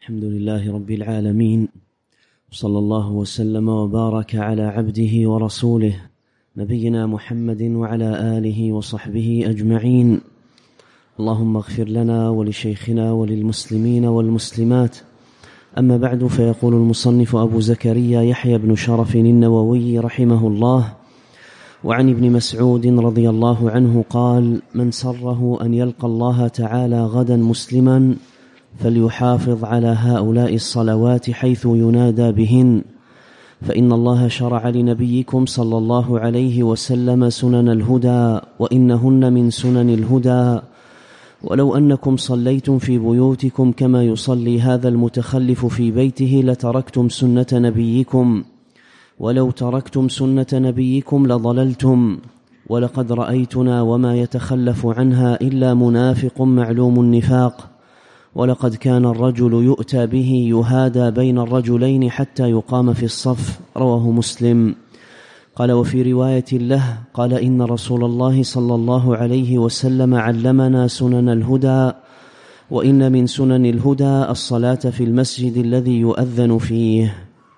الحمد لله رب العالمين، صلى الله وسلم وبارك على عبده ورسوله نبينا محمد وعلى آله وصحبه أجمعين. اللهم اغفر لنا ولشيخنا وللمسلمين والمسلمات. أما بعد، فيقول المصنف أبو زكريا يحيى بن شرف النووي رحمه الله: وعن ابن مسعود رضي الله عنه قال: من سره أن يلقى الله تعالى غدا مسلما فليحافظ على هؤلاء الصلوات حيث ينادى بهن، فإن الله شرع لنبيكم صلى الله عليه وسلم سنن الهدى، وإنهن من سنن الهدى. ولو أنكم صليتم في بيوتكم كما يصلي هذا المتخلف في بيته لتركتم سنة نبيكم، ولو تركتم سنة نبيكم لضللتم. ولقد رأيتنا وما يتخلف عنها إلا منافق معلوم النفاق، ولقد كان الرجل يؤتى به يهادى بين الرجلين حتى يقام في الصف. رواه مسلم. قال: وفي رواية له قال: إن رسول الله صلى الله عليه وسلم علمنا سنن الهدى، وإن من سنن الهدى الصلاة في المسجد الذي يؤذن فيه.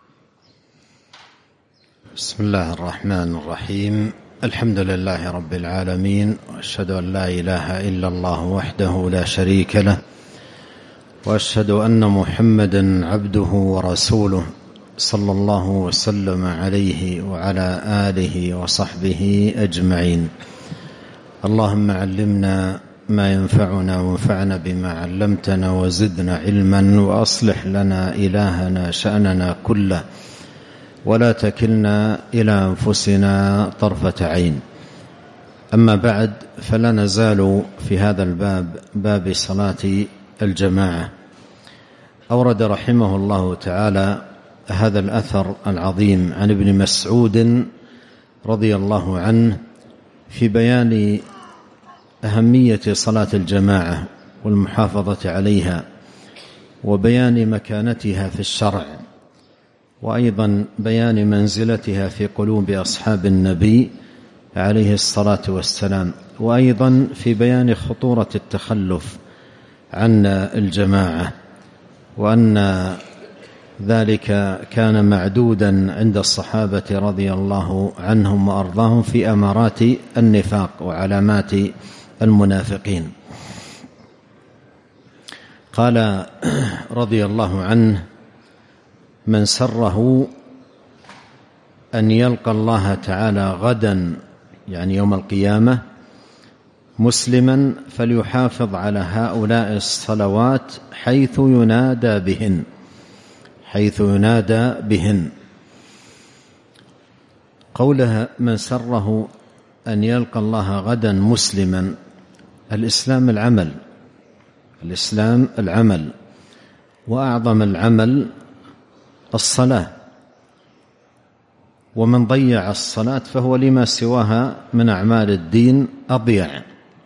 بسم الله الرحمن الرحيم. الحمد لله رب العالمين، وأشهد أن لا إله إلا الله وحده لا شريك له، وأشهد أن محمدا عبده ورسوله صلى الله وسلم عليه وعلى آله وصحبه أجمعين. اللهم علمنا ما ينفعنا وانفعنا بما علمتنا وزدنا علما، وأصلح لنا إلهنا شأننا كله، ولا تكلنا إلى أنفسنا طرفة عين. أما بعد، فلا نزال في هذا الباب، باب صلاة الجماعة. أورد رحمه الله تعالى هذا الأثر العظيم عن ابن مسعود رضي الله عنه في بيان أهمية صلاة الجماعة والمحافظة عليها، وبيان مكانتها في الشرع، وأيضا بيان منزلتها في قلوب أصحاب النبي عليه الصلاة والسلام، وأيضا في بيان خطورة التخلف عن الجماعة، وأن ذلك كان معدودا عند الصحابة رضي الله عنهم وأرضاهم في أمارات النفاق وعلامات المنافقين. قال رضي الله عنه: من سره أن يلقى الله تعالى غدا، يعني يوم القيامة، مسلما فليحافظ على هؤلاء الصلوات حيث ينادى بهن، حيث ينادى بهن. قولها من سره أن يلقى الله غدا مسلما، الإسلام العمل، الإسلام العمل، وأعظم العمل الصلاة، ومن ضيع الصلاة فهو لما سواها من أعمال الدين أضيع.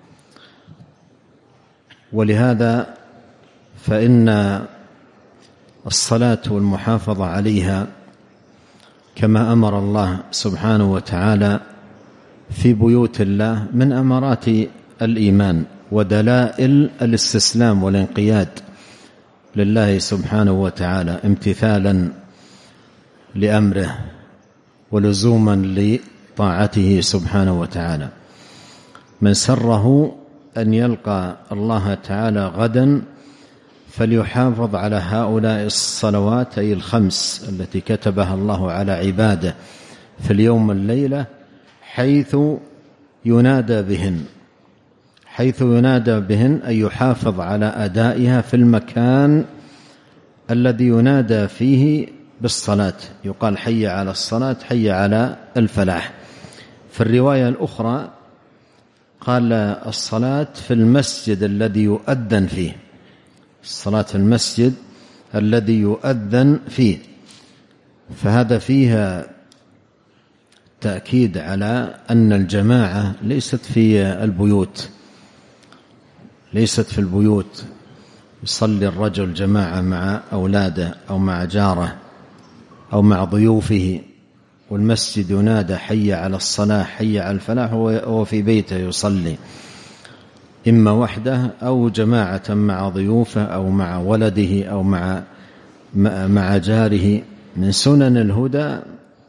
ولهذا فإن الصلاة والمحافظة عليها كما أمر الله سبحانه وتعالى في بيوت الله من أمارات الإيمان ودلائل الاستسلام والانقياد لله سبحانه وتعالى، امتثالا لأمره ولزوما لطاعته سبحانه وتعالى. من سره أن يلقى الله تعالى غدا فليحافظ على هؤلاء الصلوات، أي الخمس التي كتبها الله على عباده في اليوم والليلة، حيث ينادى بهن، حيث ينادى بهن أي يحافظ على أدائها في المكان الذي ينادى فيه بالصلاة. يقال حي على الصلاة، حي على الفلاح. في الرواية الأخرى قال الصلاة في المسجد الذي يؤذن فيه، الصلاة في المسجد الذي يؤذن فيه. فهذا فيها تأكيد على أن الجماعة ليست في البيوت، ليست في البيوت يصلي الرجل جماعة مع أولاده أو مع جاره أو مع ضيوفه، والمسجد ينادى حي على الصلاة حي على الفلاح وهو في بيته يصلي. إما وحده أو جماعة مع ضيوفه أو مع ولده أو مع جاره. من سنن الهدى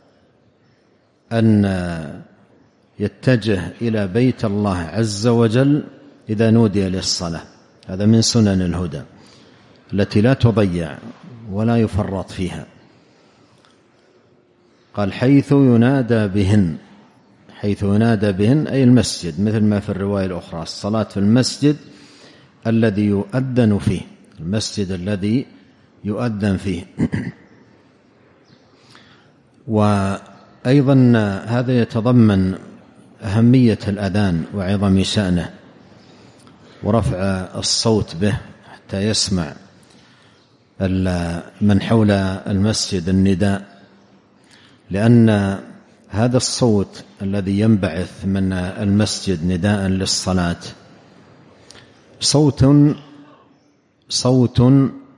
أن يتجه إلى بيت الله عز وجل إذا نودي للصلاة. هذا من سنن الهدى التي لا تضيع ولا يفرط فيها. قال حيث ينادى بهن، حيث ينادى بهن أي المسجد، مثل ما في الرواية الأخرى الصلاة في المسجد الذي يؤذن فيه، المسجد الذي يؤذن فيه. وأيضا هذا يتضمن أهمية الأذان وعظم شأنه ورفع الصوت به حتى يسمع من حول المسجد النداء، لأن هذا الصوت الذي ينبعث من المسجد نداء للصلاة صوت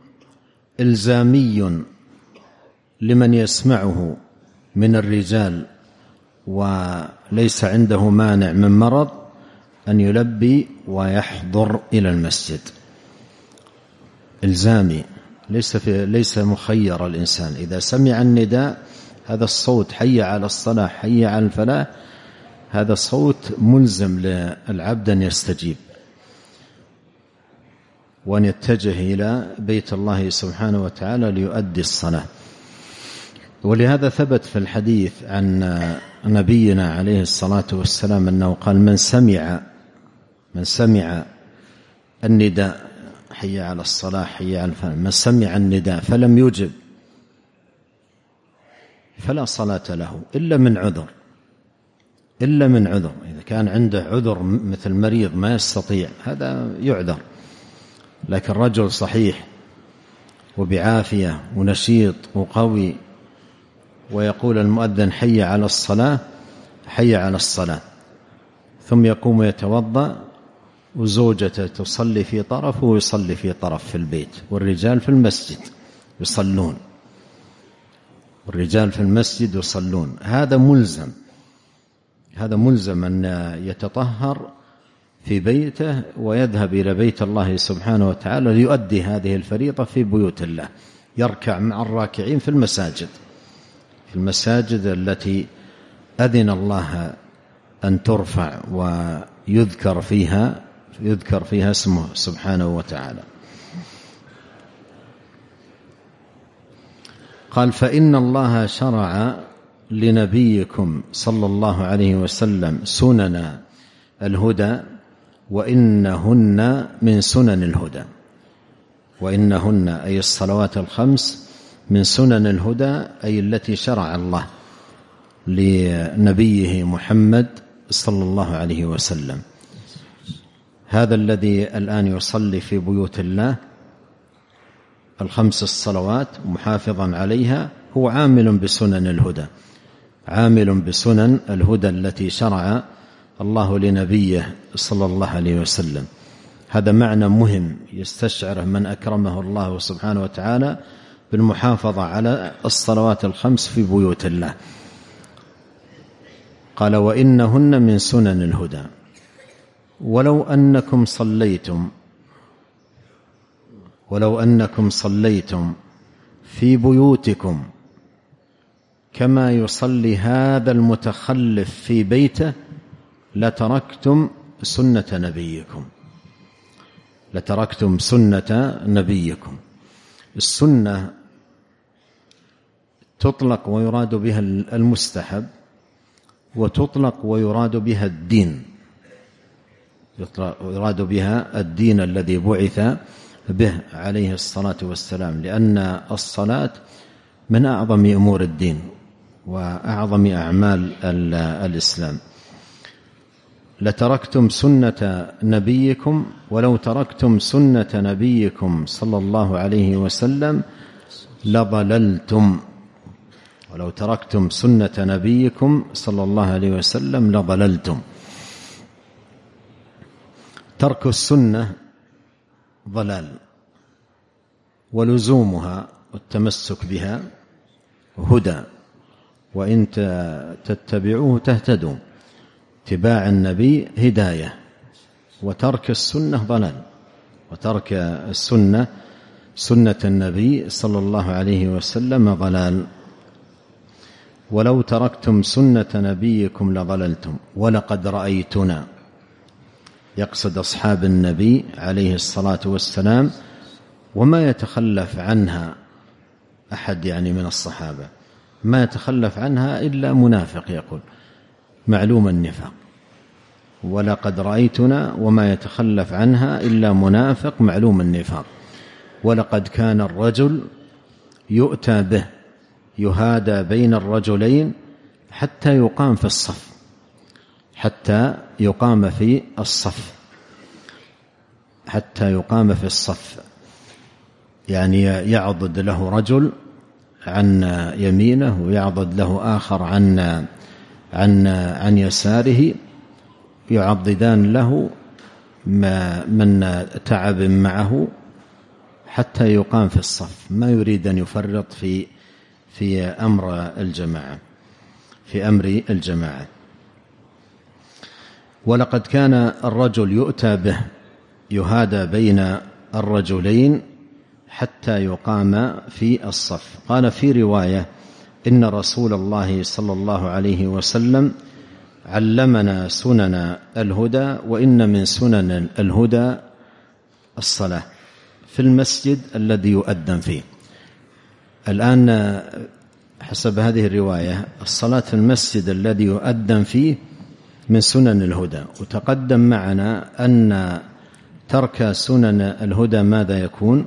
إلزامي لمن يسمعه من الرجال وليس عنده مانع من مرض أن يلبي ويحضر إلى المسجد. إلزامي، ليس مخير الإنسان. إذا سمع النداء هذا الصوت حي على الصلاة حي على الفلاح، هذا صوت ملزم للعبد أن يستجيب وأن يتجه إلى بيت الله سبحانه وتعالى ليؤدي الصلاة. ولهذا ثبت في الحديث عن نبينا عليه الصلاة والسلام أنه قال من سمع النداء حي على الصلاة حي على الفلاح، من سمع النداء فلم يجب فلا صلاة له إلا من عذر، إلا من عذر. إذا كان عنده عذر مثل مريض ما يستطيع هذا يعذر، لكن رجل صحيح وبعافية ونشيط وقوي ويقول المؤذن حي على الصلاة حي على الصلاة، ثم يقوم يتوضأ وزوجته تصلي في طرف ويصلي في طرف في البيت، والرجال في المسجد يصلون، والرجال في المسجد يصلون، هذا ملزم أن يتطهر في بيته ويذهب إلى بيت الله سبحانه وتعالى ليؤدي هذه الفريضة في بيوت الله، يركع مع الراكعين في المساجد التي أذن الله أن ترفع ويذكر فيها اسمه سبحانه وتعالى. قال فإن الله شرع لنبيكم صلى الله عليه وسلم سنن الهدى وإنهن من سنن الهدى، وإنهن أي الصلوات الخمس من سنن الهدى أي التي شرع الله لنبيه محمد صلى الله عليه وسلم. هذا الذي الآن يصلي في بيوت الله الخمس الصلوات محافظا عليها هو عامل بسنن الهدى، عامل بسنن الهدى التي شرع الله لنبيه صلى الله عليه وسلم. هذا معنى مهم يستشعره من أكرمه الله سبحانه وتعالى بالمحافظة على الصلوات الخمس في بيوت الله. قال وإنهن من سنن الهدى ولو أنكم صليتم في بيوتكم كما يصلي هذا المتخلف في بيته لتركتم سنة نبيكم. السنة تطلق ويراد بها المستحب، وتطلق ويراد بها الدين، يراد بها الدين الذي بعث به عليه الصلاة والسلام، لأن الصلاة من أعظم أمور الدين وأعظم أعمال الإسلام. لتركتم سنة نبيكم ولو تركتم سنة نبيكم صلى الله عليه وسلم لضللتم، ولو تركتم سنة نبيكم صلى الله عليه وسلم لضللتم. ترك السنة ضلال، ولزومها والتمسك بها هدى، وإن تتبعوه تهتدوا. اتباع النبي هداية وترك السنة ضلال، وترك السنة سنة النبي صلى الله عليه وسلم ضلال. ولو تركتم سنة نبيكم لضللتم ولقد رأيتنا، يقصد أصحاب النبي عليه الصلاة والسلام، وما يتخلف عنها أحد يعني من الصحابة، ما يتخلف عنها إلا منافق، يقول معلوم النفاق. ولقد رأيتنا وما يتخلف عنها إلا منافق معلوم النفاق. ولقد كان الرجل يؤتى به يهادى بين الرجلين حتى يقام في الصف، حتى يقام في الصف، حتى يقام في الصف، يعني يعضد له رجل عن يمينه ويعضد له آخر عن يساره، يعضدان له من تعب معه حتى يقام في الصف، ما يريد أن يفرط في أمر الجماعة. ولقد كان الرجل يؤتى به يهادى بين الرجلين حتى يقام في الصف. قال في رواية: إن رسول الله صلى الله عليه وسلم علمنا سنن الهدى، وإن من سنن الهدى الصلاة في المسجد الذي يؤذن فيه. الآن حسب هذه الرواية الصلاة في المسجد الذي يؤذن فيه من سنن الهدى. وتقدم معنا أن ترك سنن الهدى ماذا يكون؟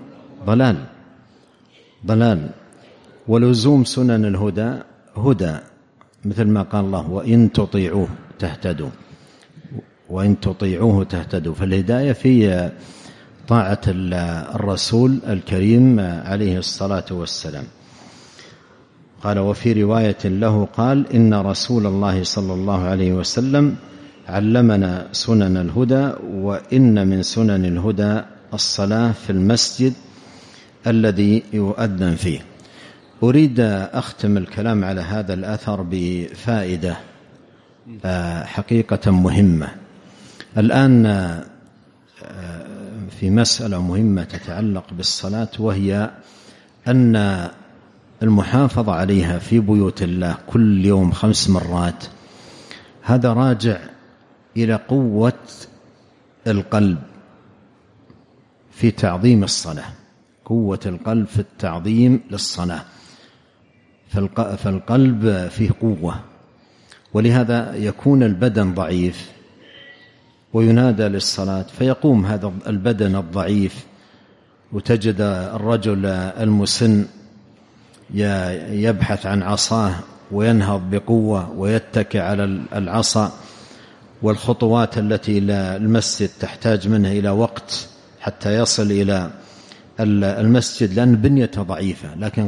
ضلال. ولزوم سنن الهدى هدى، مثل ما قال الله: وإن تطيعوه تهتدوا، وإن تطيعوه تهتدوا. فالهداية في طاعة الرسول الكريم عليه الصلاة والسلام. قال: وفي رواية له قال: إن رسول الله صلى الله عليه وسلم علمنا سنن الهدى، وإن من سنن الهدى الصلاة في المسجد الذي يؤذن فيه. أريد أختم الكلام على هذا الأثر بفائدة حقيقة مهمة. الآن في مسألة مهمة تتعلق بالصلاة، وهي أن المحافظة عليها في بيوت الله كل يوم 5 مرات، هذا راجع إلى قوة القلب في تعظيم الصلاة، قوة القلب في التعظيم للصلاة. فالقلب فيه قوة، ولهذا يكون البدن ضعيف وينادى للصلاة فيقوم هذا البدن الضعيف، وتجد الرجل المسن يبحث عن عصاه وينهض بقوة ويتكئ على العصا، والخطوات التي إلى المسجد تحتاج منه إلى وقت حتى يصل إلى المسجد، لأن بنيته ضعيفة، لكن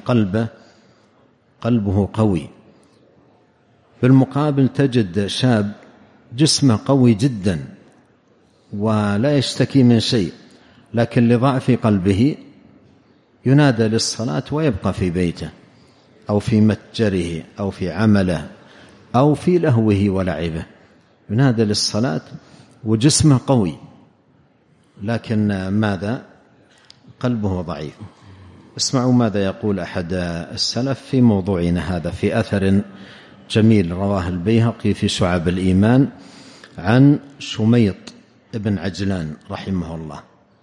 قلبه قوي. بالمقابل تجد شاب جسمه قوي جدا ولا يشتكي من شيء، لكن لضعف قلبه ينادى للصلاة ويبقى في بيته أو في متجره أو في عمله أو في لهوه ولعبه، ينادى للصلاة وجسمه قوي، لكن ماذا؟ قلبه ضعيف. اسمعوا ماذا يقول أحد السلف في موضوعنا هذا، في أثر جميل رواه البيهقي في شعب الإيمان عن شميط ابن عجلان رحمه الله.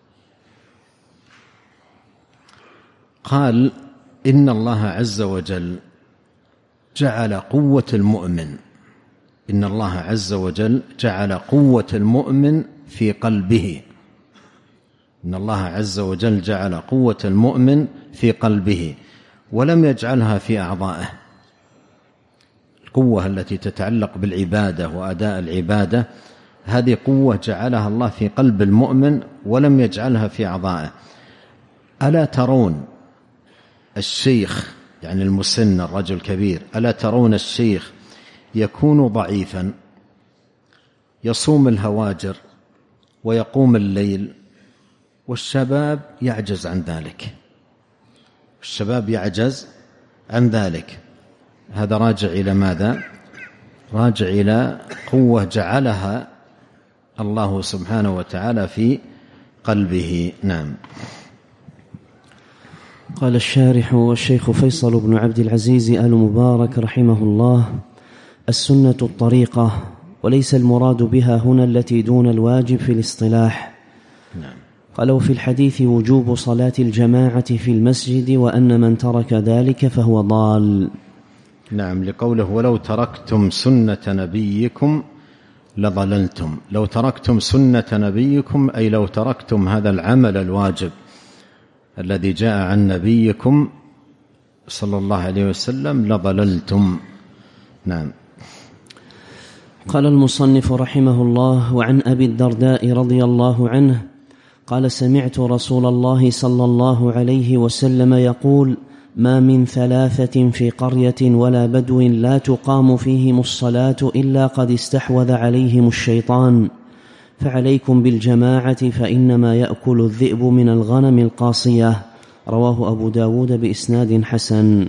قال: إن الله عز وجل جعل قوة المؤمن، إن الله عز وجل جعل قوة المؤمن في قلبه، إن الله عز وجل جعل قوة المؤمن في قلبه ولم يجعلها في أعضائه. القوة التي تتعلق بالعبادة وأداء العبادة هذه قوة جعلها الله في قلب المؤمن ولم يجعلها في أعضائه. ألا ترون الشيخ، يعني المسن الرجل الكبير، ألا ترون الشيخ يكون ضعيفا يصوم الهواجر ويقوم الليل، والشباب يعجز عن ذلك، الشباب يعجز عن ذلك. هذا راجع إلى ماذا؟ راجع إلى قوة جعلها الله سبحانه وتعالى في قلبه. نعم. قال الشارح والشيخ فيصل بن عبد العزيز آل مبارك رحمه الله: السنة الطريقة، وليس المراد بها هنا التي دون الواجب في الاصطلاح. نعم. قال: وفي الحديث وجوب صلاة الجماعة في المسجد، وأن من ترك ذلك فهو ضال. نعم، لقوله: ولو تركتم سنة نبيكم لضللتم. لو تركتم سنة نبيكم أي لو تركتم هذا العمل الواجب الذي جاء عن نبيكم صلى الله عليه وسلم لضللتم. نعم. قال المصنف رحمه الله: وعن أبي الدرداء رضي الله عنه قال: سمعت رسول الله صلى الله عليه وسلم يقول: ما من ثلاثة في قرية ولا بدو لا تقام فيهم الصلاة إلا قد استحوذ عليهم الشيطان، فعليكم بالجماعة فإنما يأكل الذئب من الغنم القاصية. رواه أبو داود بإسناد حسن.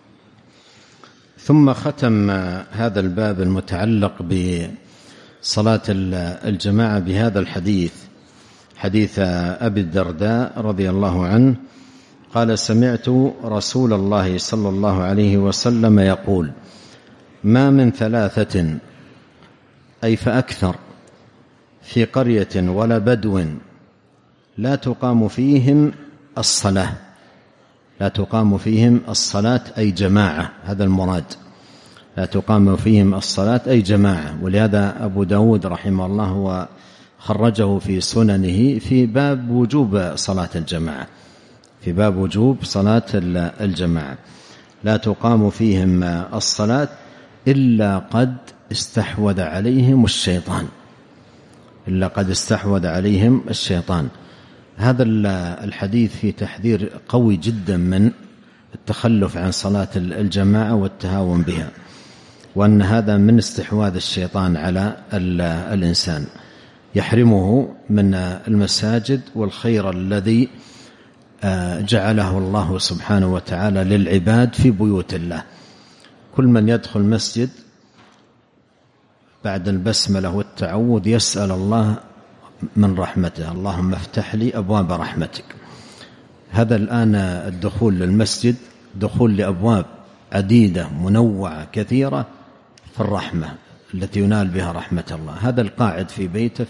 ثم ختم هذا الباب المتعلق بصلاة الجماعة بهذا الحديث، حديث أبي الدرداء رضي الله عنه قال: سمعت رسول الله صلى الله عليه وسلم يقول: ما من ثلاثة أي فأكثر في قرية ولا بدو لا تقام فيهم الصلاة. لا تقام فيهم الصلاة أي جماعة، هذا المراد. لا تقام فيهم الصلاة أي جماعة. ولهذا أبو داود رحمه الله خرجه في سننه في باب وجوب صلاة الجماعة، في باب وجوب صلاة الجماعة. لا تقام فيهم الصلاة إلا قد استحوذ عليهم الشيطان، إلا قد استحوذ عليهم الشيطان. هذا الحديث في تحذير قوي جدا من التخلف عن صلاة الجماعة والتهاون بها، وأن هذا من استحواذ الشيطان على الإنسان، يحرمه من المساجد والخير الذي جعله الله سبحانه وتعالى للعباد في بيوت الله. كل من يدخل مسجد بعد البسملة والتعوذ يسأل الله من رحمته: اللهم افتح لي أبواب رحمتك. هذا الآن الدخول للمسجد دخول لأبواب عديدة منوعة كثيرة في الرحمة التي ينال بها رحمة الله. هذا القاعد في بيته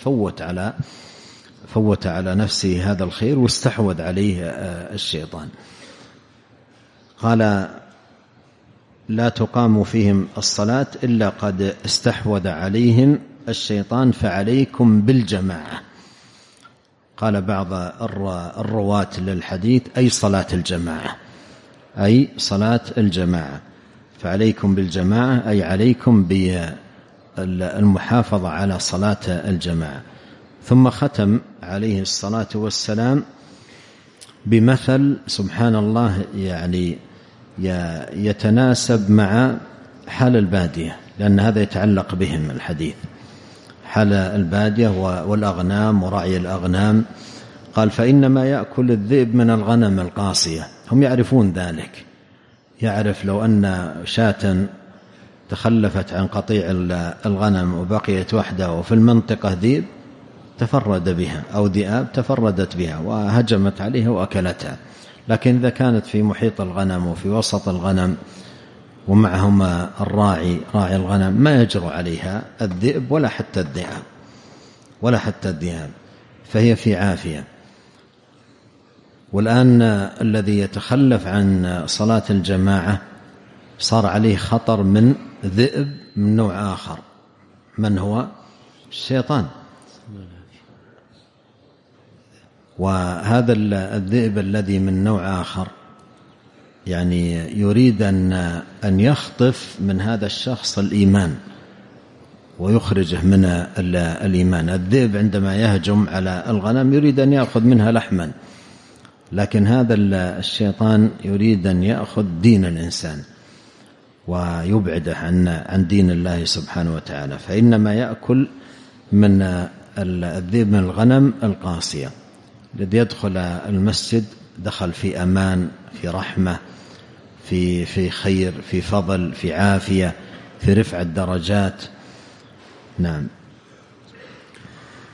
فوت على نفسه هذا الخير واستحوذ عليه الشيطان. قال: لا تقام فيهم الصلاة إلا قد استحوذ عليهم الشيطان فعليكم بالجماعة. قال بعض الرواة للحديث: أي صلاة الجماعة، أي صلاة الجماعة. فعليكم بالجماعة أي عليكم بالمحافظة على صلاة الجماعة. ثم ختم عليه الصلاة والسلام بمثل سبحان الله يعني يتناسب مع حال البادية، لأن هذا يتعلق بهم الحديث، حال البادية والأغنام ورعي الأغنام. قال: فإنما يأكل الذئب من الغنم القاصية. هم يعرفون ذلك، يعرف لو أن شاة تخلفت عن قطيع الغنم وبقيت وحده وفي المنطقة ذئب تفرد بها أو ذئاب تفردت بها وهجمت عليها وأكلتها. لكن إذا كانت في محيط الغنم وفي وسط الغنم ومعهما راعي الغنم ما يجرؤ عليها الذئب ولا حتى الذئاب، فهي في عافية. والآن الذي يتخلف عن صلاة الجماعة صار عليه خطر من ذئب من نوع آخر، من هو؟ الشيطان. وهذا الذئب الذي من نوع آخر يعني يريد أن يخطف من هذا الشخص الإيمان ويخرجه من الإيمان. الذئب عندما يهجم على الغنم يريد أن يأخذ منها لحما، لكن هذا الشيطان يريد أن يأخذ دين الإنسان ويبعده عن دين الله سبحانه وتعالى. فإنما يأكل من الذئب من الغنم القاسية. الذي يدخل المسجد دخل في أمان، في رحمة، في خير، في فضل، في عافية، في رفع الدرجات. نعم.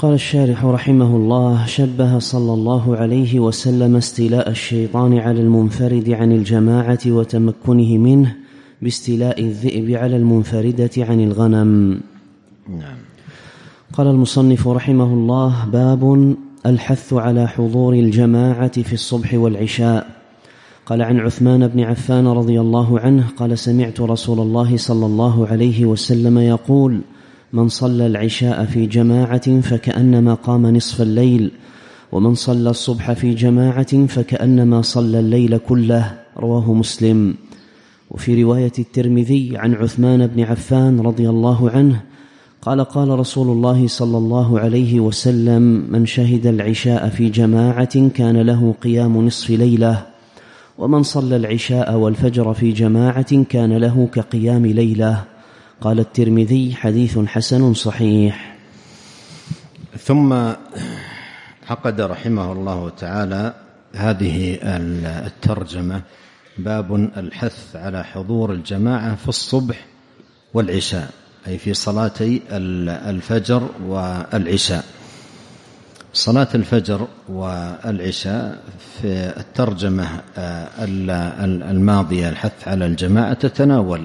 قال الشارح رحمه الله: شبه صلى الله عليه وسلم استيلاء الشيطان على المنفرد عن الجماعة وتمكنه منه باستيلاء الذئب على المنفردة عن الغنم. نعم. قال المصنف رحمه الله: باب الحث على حضور الجماعة في الصبح والعشاء. قال عن عثمان بن عفان رضي الله عنه قال: سمعت رسول الله صلى الله عليه وسلم يقول: من صلى العشاء في جماعة فكأنما قام نصف الليل، ومن صلى الصبح في جماعة فكأنما صلى الليل كله. رواه مسلم. وفي رواية الترمذي عن عثمان بن عفان رضي الله عنه قال: قال رسول الله صلى الله عليه وسلم: من شهد العشاء في جماعة كان له قيام نصف ليلة، ومن صلى العشاء والفجر في جماعة كان له كقيام ليلة. قال الترمذي: حديث حسن صحيح. ثم عقد رحمه الله تعالى هذه الترجمة: باب الحث على حضور الجماعة في الصبح والعشاء، أي في صلاتي الفجر والعشاء. صلاة الفجر والعشاء في الترجمة الماضية الحث على الجماعة تتناول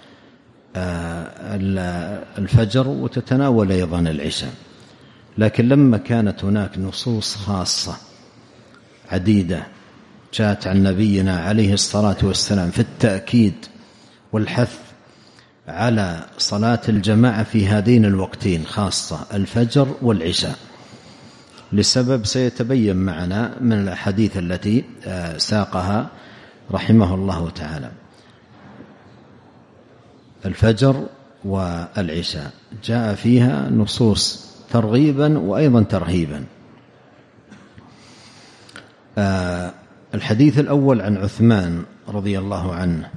الفجر وتتناول أيضا العشاء، لكن لما كانت هناك نصوص خاصة عديدة جاءت عن نبينا عليه الصلاة والسلام في التأكيد والحث على صلاة الجماعة في هذين الوقتين خاصة الفجر والعشاء، لسبب سيتبين معنا من الأحاديث التي ساقها رحمه الله تعالى. الفجر والعشاء جاء فيها نصوص ترغيبا وأيضا ترهيبا. الحديث الأول عن عثمان رضي الله عنه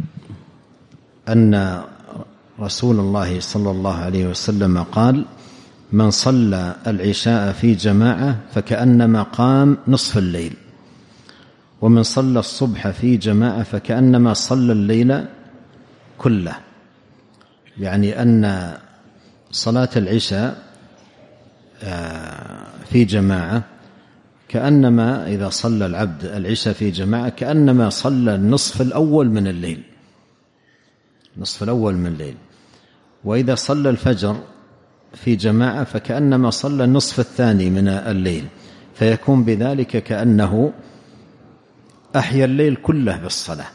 أن رسول الله صلى الله عليه وسلم قال: من صلى العشاء في جماعة فكأنما قام نصف الليل، ومن صلى الصبح في جماعة فكأنما صلى الليل كله. يعني أن صلاة العشاء في جماعة كأنما إذا صلى العبد العشاء في جماعة كأنما صلى النصف الأول من الليل، نصف الأول من الليل. وإذا صلى الفجر في جماعة فكأنما صلى النصف الثاني من الليل، فيكون بذلك كأنه أحيا الليل كله بالصلاة،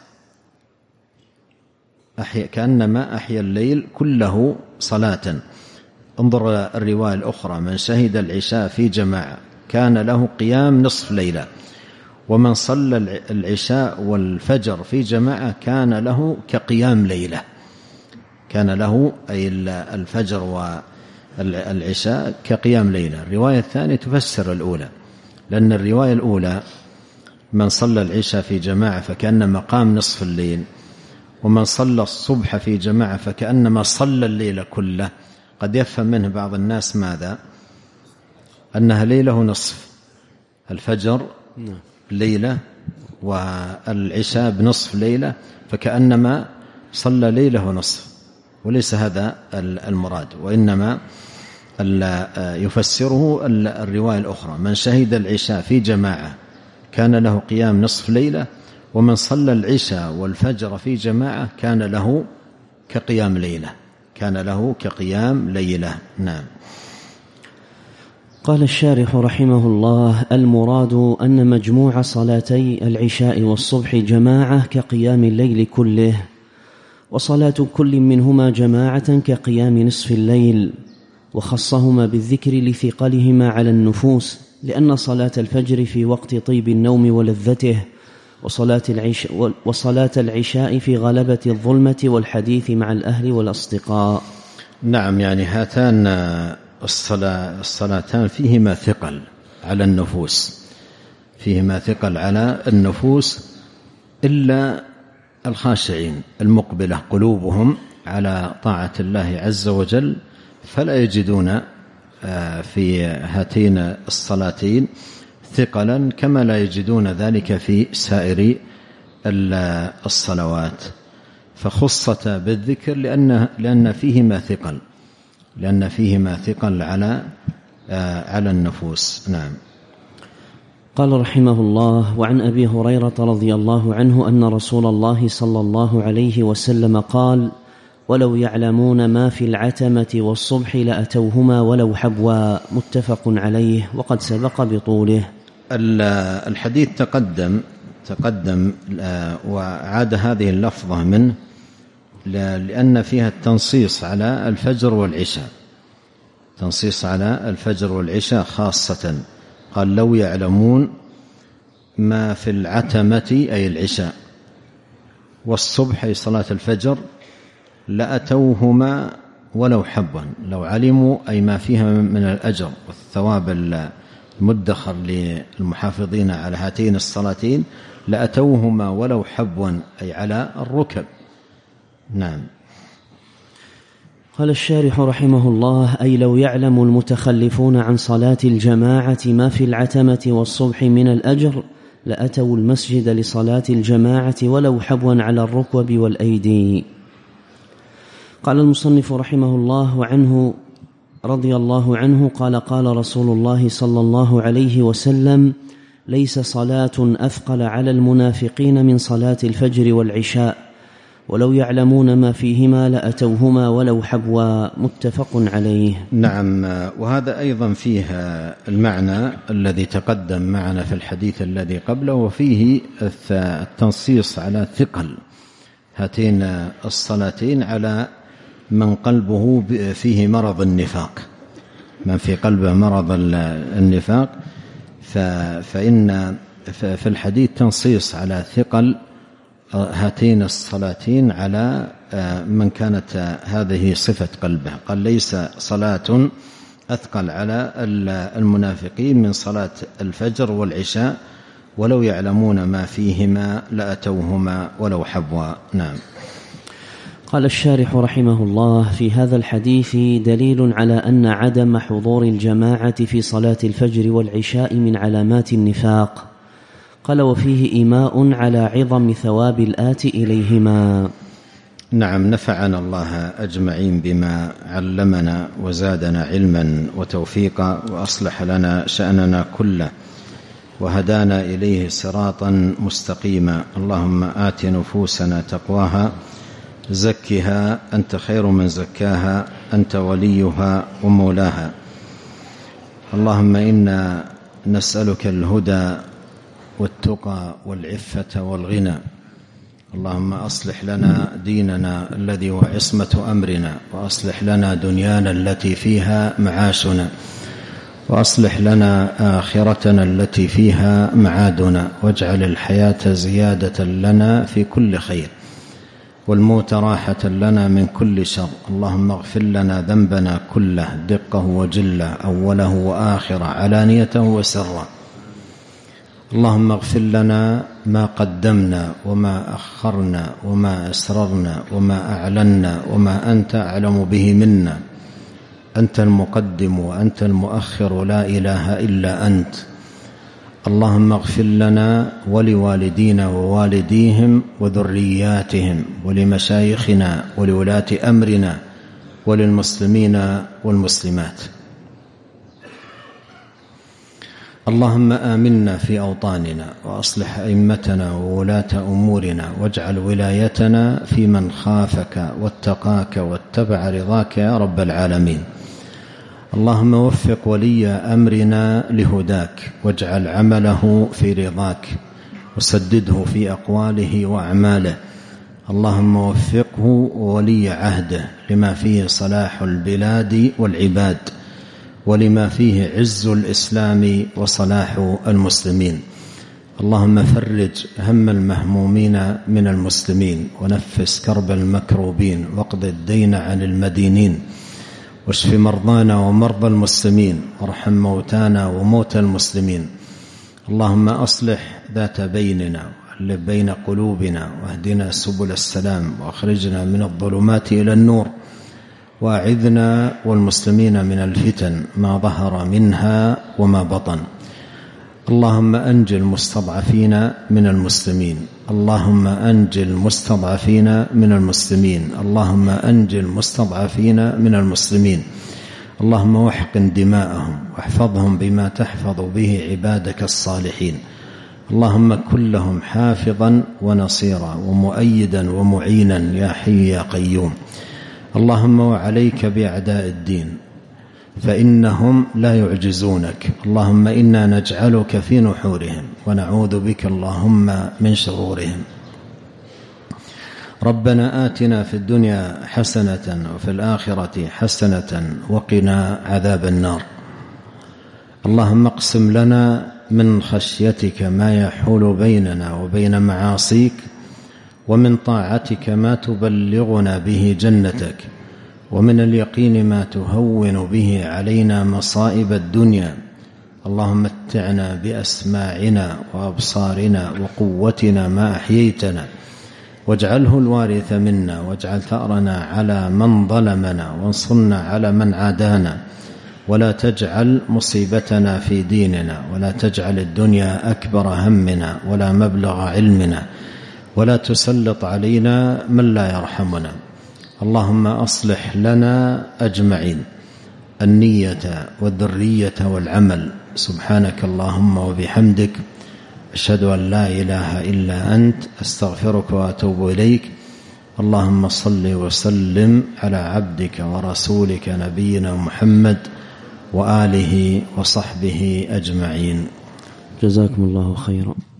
كأنما أحيا الليل كله صلاة. انظر الرواية الأخرى: من شهد العشاء في جماعة كان له قيام نصف ليلة، ومن صلى العشاء والفجر في جماعة كان له كقيام ليلة. كان له أي الفجر والعشاء كقيام ليلة. الرواية الثانية تفسر الأولى، لأن الرواية الأولى من صلى العشاء في جماعة فكأنما قام نصف الليل، ومن صلى الصبح في جماعة فكأنما صلى الليل كله. قد يفهم منه بعض الناس ماذا؟ أنها ليلة ونصف، الفجر ليلة والعشاء بنصف ليلة، فكأنما صلى ليلة ونصف، وليس هذا المراد، وإنما يفسره الرواية الأخرى: من شهد العشاء في جماعة كان له قيام نصف ليلة، ومن صلى العشاء والفجر في جماعة كان له كقيام ليلة، كان له كقيام ليلة. نعم. قال الشارح رحمه الله: المراد أن مجموع صلاتي العشاء والصبح جماعة كقيام الليل كله، وصلاة كل منهما جماعة كقيام نصف الليل، وخصهما بالذكر لثقلهما على النفوس، لأن صلاة الفجر في وقت طيب النوم ولذته، وصلاة العشاء في غلبة الظلمة والحديث مع الأهل والأصدقاء. نعم، يعني هاتان الصلاتان فيهما ثقل على النفوس، فيهما ثقل على النفوس، إلا الخاشعين المقبلة قلوبهم على طاعة الله عز وجل، فلا يجدون في هاتين الصلاتين ثقلا كما لا يجدون ذلك في سائر الصلوات. فخصت بالذكر لأن فيهما ثقل، على على النفوس. نعم. قال رحمه الله: وعن أبي هريرة رضي الله عنه أن رسول الله صلى الله عليه وسلم قال: ولو يعلمون ما في العتمة والصبح لأتوهما ولو حبوا. متفق عليه، وقد سبق بطوله. الحديث تقدم وعاد هذه اللفظة منه لأن فيها التنصيص على الفجر والعشاء، تنصيص على الفجر والعشاء خاصة. قال: لو يعلمون ما في العتمة أي العشاء، والصبح أي صلاة الفجر، لأتوهما ولو حبوا. لو علموا أي ما فيها من الأجر والثواب المدخر للمحافظين على هاتين الصلاتين، لأتوهما ولو حبوا أي على الركب. نعم. قال الشارح رحمه الله: أي لو يعلم المتخلفون عن صلاة الجماعة ما في العتمة والصبح من الأجر لأتوا المسجد لصلاة الجماعة ولو حبوا على الركب والأيدي. قال المصنف رحمه الله: وعنه رضي الله عنه قال: قال رسول الله صلى الله عليه وسلم: ليس صلاة أثقل على المنافقين من صلاة الفجر والعشاء، ولو يعلمون ما فيهما لأتوهما ولو حبوا. متفق عليه. نعم. وهذا أيضا فيه المعنى الذي تقدم معنا في الحديث الذي قبله، وفيه التنصيص على ثقل هاتين الصلاتين على من قلبه فيه مرض النفاق، من في قلبه مرض النفاق، فإن في الحديث تنصيص على ثقل هاتين الصلاتين على من كانت هذه صفة قلبه. قال: ليس صلاة أثقل على المنافقين من صلاة الفجر والعشاء، ولو يعلمون ما فيهما لأتوهما ولو حبوا. نعم. قال الشارح رحمه الله: في هذا الحديث دليل على أن عدم حضور الجماعة في صلاة الفجر والعشاء من علامات النفاق. قال: وفيه إيماء على عظم ثواب الآتي إليهما. نعم. نفعنا الله أجمعين بما علمنا وزادنا علما وتوفيقا، وأصلح لنا شأننا كله، وهدانا إليه صراطا مستقيما. اللهم آت نفوسنا تقواها، زكها أنت خير من زكاها، أنت وليها ومولاها. اللهم إنا نسألك الهدى والتقى والعفة والغنى. اللهم أصلح لنا ديننا الذي هو عصمة أمرنا، وأصلح لنا دنيانا التي فيها معاشنا، وأصلح لنا آخرتنا التي فيها معادنا، واجعل الحياة زيادة لنا في كل خير، والموت راحة لنا من كل شر. اللهم اغفر لنا ذنبنا كله، دقه وجله، أوله وآخره، علانيته وسره. اللهم اغفر لنا ما قدمنا وما أخرنا وما أسررنا وما أعلنا وما أنت أعلم به منا. أنت المقدم وأنت المؤخر، لا إله إلا أنت. اللهم اغفر لنا ولوالدينا ووالديهم وذرياتهم، ولمشايخنا ولولاة أمرنا، وللمسلمين والمسلمات. اللهم آمنا في أوطاننا، وأصلح أئمتنا وولاة أمورنا، واجعل ولايتنا في من خافك واتقاك واتبع رضاك يا رب العالمين. اللهم وفق ولي أمرنا لهداك، واجعل عمله في رضاك، وسدده في أقواله وأعماله. اللهم وفقه وولي عهده لما فيه صلاح البلاد والعباد، ولما فيه عز الإسلام وصلاح المسلمين. اللهم فرج هم المهمومين من المسلمين، ونفس كرب المكروبين، واقض الدين عن المدينين، واشف مرضانا ومرضى المسلمين، وارحم موتانا وموتى المسلمين. اللهم أصلح ذات بيننا، وألف بين قلوبنا، واهدنا سبل السلام، وأخرجنا من الظلمات إلى النور، وأعذنا والمسلمين من الفتن ما ظهر منها وما بطن. اللهم أنجِ المستضعفين من المسلمين، اللهم أنجِ المستضعفين من المسلمين، اللهم أنجِ المستضعفين من المسلمين. اللهم واحقن دماءهم واحفظهم بما تحفظ به عبادك الصالحين. اللهم كن لهم حافظا ونصيرا ومؤيدا ومعينا يا حي يا قيوم. اللهم وعليك بأعداء الدين فإنهم لا يعجزونك. اللهم إنا نجعلك في نحورهم ونعوذ بك اللهم من شرورهم. ربنا آتنا في الدنيا حسنة وفي الآخرة حسنة وقنا عذاب النار. اللهم اقسم لنا من خشيتك ما يحول بيننا وبين معاصيك، ومن طاعتك ما تبلغنا به جنتك، ومن اليقين ما تهون به علينا مصائب الدنيا. اللهم متعنا بأسماعنا وأبصارنا وقوتنا ما أحييتنا، واجعله الوارث منا، واجعل ثأرنا على من ظلمنا، وانصرنا على من عادانا، ولا تجعل مصيبتنا في ديننا، ولا تجعل الدنيا أكبر همنا ولا مبلغ علمنا، ولا تسلط علينا من لا يرحمنا. اللهم أصلح لنا أجمعين النية والذرية والعمل. سبحانك اللهم وبحمدك، أشهد أن لا إله إلا أنت، أستغفرك وأتوب إليك. اللهم صل وسلم على عبدك ورسولك نبينا محمد وآله وصحبه أجمعين. جزاكم الله خيرا.